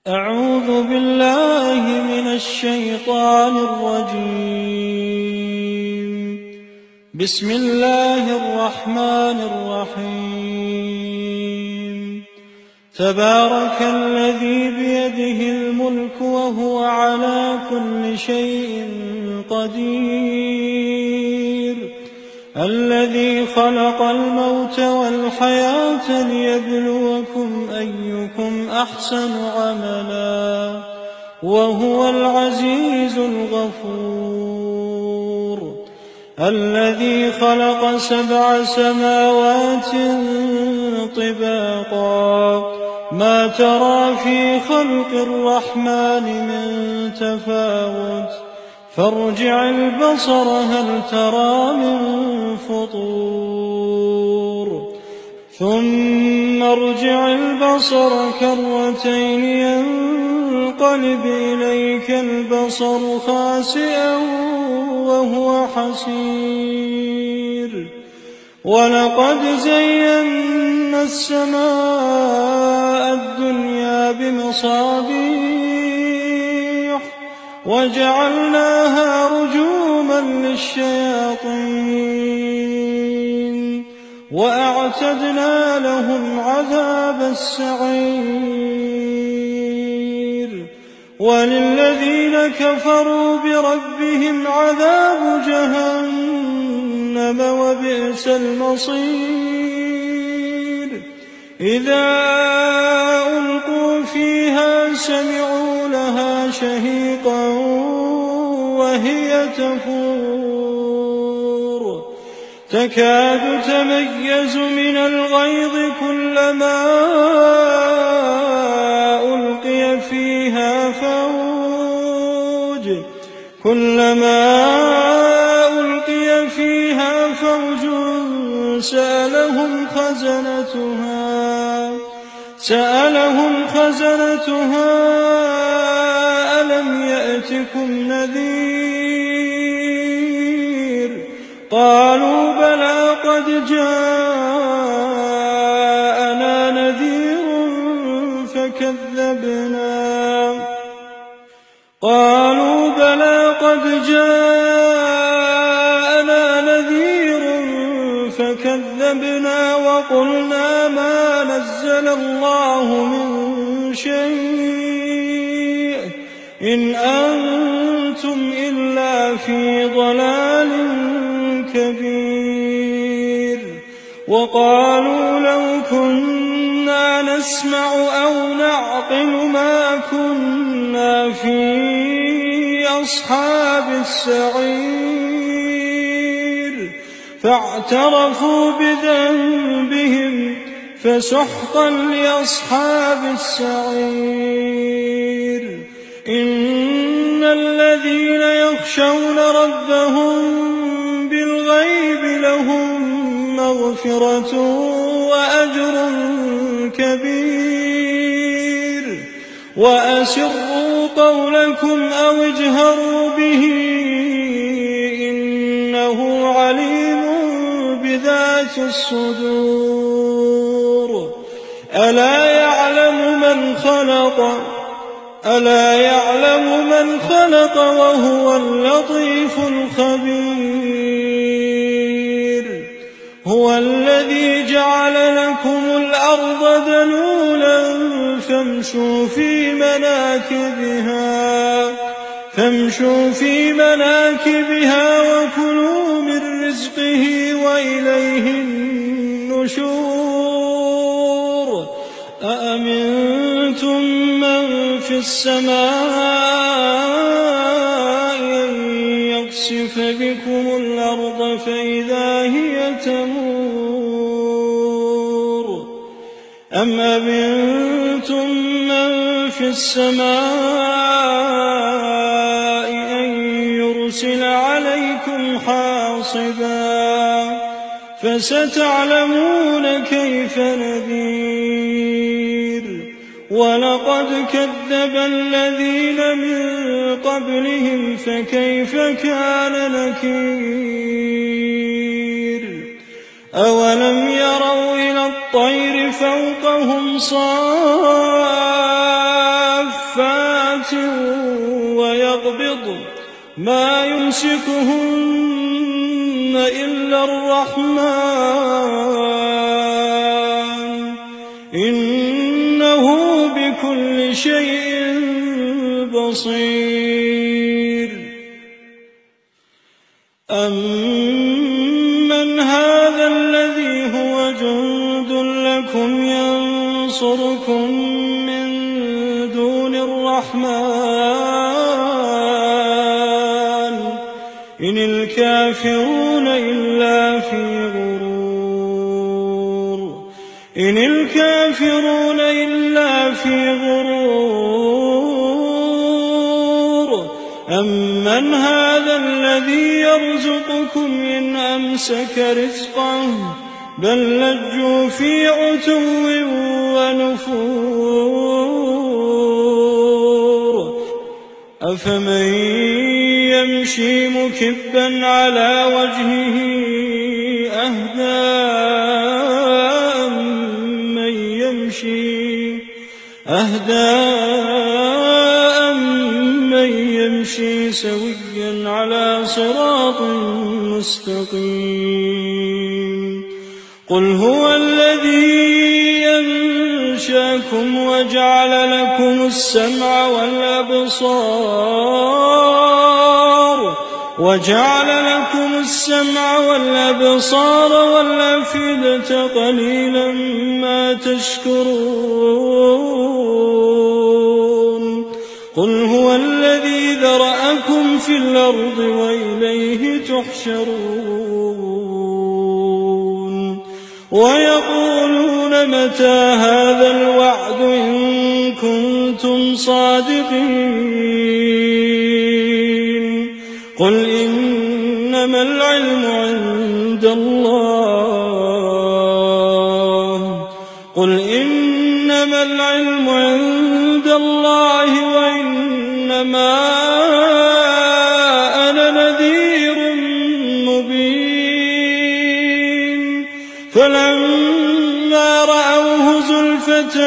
أعوذ بالله من الشيطان الرجيم. بسم الله الرحمن الرحيم. تبارك الذي بيده الملك وهو على كل شيء قدير، الذي خلق الموت والحياة ليبلوكم أيكم أحسن عملا، وهو العزيز الغفور. الذي خلق 7 سماوات طباقا، ما ترى في خلق الرحمن من تفاوت، فارجع البصر هل ترى من فطور، ثم ارجع البصر كرتين ينقلب إليك البصر خاسئا وهو حسير. ولقد زينا السماء الدنيا بمصابيح وجعلناها رجوما للشياطين، وأعتدنا لهم عذاب السعير. وللذين كفروا بربهم عذاب جهنم وبئس المصير. إذا ألقوا فيها سمعوا لها شهيقا وهي تفور، تكاد تميز من الغيظ كلما ألقي فيها فوج سألهم خزنتها ألم يأتكم نذير؟ قالوا بلى قد جاءنا نذير فكذبنا وقلنا ما نزل الله من شيء إن أنتم إلا في ضلال كبير. وقالوا لو كنا نسمع أو نعقل ما كنا في أصحاب السعير، فاعترفوا بذنبهم فسحقا لأصحاب السعير. إن الذين يخشون ربهم بالغيب لهم مغفرة وأجر كبير. وأسروا قولكم أو اجهروا به إنه عليم بذات الصدور. ألا يعلم من خلق وهو اللطيف الخبير. هو الذي جعل لكم الأرض ذلولا فامشوا في مناكبها وكلوا من رزقه وإليه النشور. أأمنتم من في السماء أن يخسف بكم الأرض فإذا هي تمور، أم أمنتم من في السماء أن يرسل عليكم حاصبا فستعلمون كيف نذير. ولقد كذب الذين من قبلهم فكيف كان نكير. أولم يروا إلى الطير فوقهم صافات ساعة ويقبض ما يمسكهن إلا الرحمن إنه بكل شيء بصير. أمن هذا الذي هو جند لكم ينصركم من دون الرحمن إن الكافرون إلا في غرور. إن الكافرون إلا في غرور. أمن هذا الذي يرزقكم إن أمسك رزقه بل لجوا في عتو ونفور. أفمن يمشي مكبا على وجهه أهدى أمن يمشي سويا على صراط مستقيم. قل هو الذي أنشأكم وجعل لكم السمع والأبصار والأفئدة قليلا ما تشكرون. قل هو الذي ذرأكم في الأرض وإليه تحشرون. ويقولون متى هذا الوعد إن كنتم صادقين. قل إنما العلم عند الله وإنما أنا نذير مبين. فلما رأوه زلفة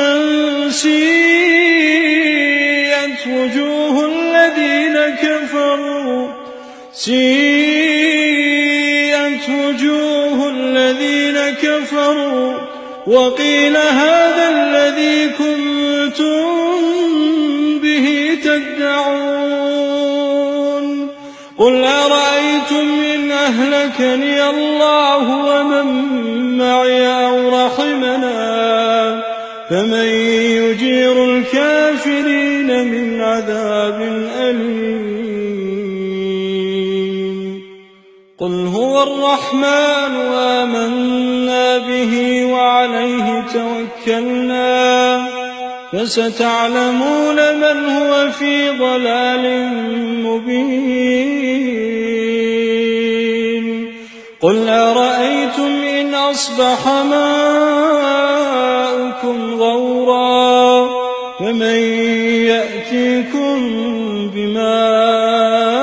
سيئت وجوه الذين كفروا وقيل هذا الذي كنتم به تدعون. قل أرأيتم إن أهلكني الله ومن معي أو رحمنا فمن يجير الكافرين من عذاب أليم. قل هو الرحمن آمنا به وعليه توكلنا فستعلمون من هو في ضلال مبين. قل أرأيتم إن أصبح ماؤكم غورا فمن يأتيكم بماء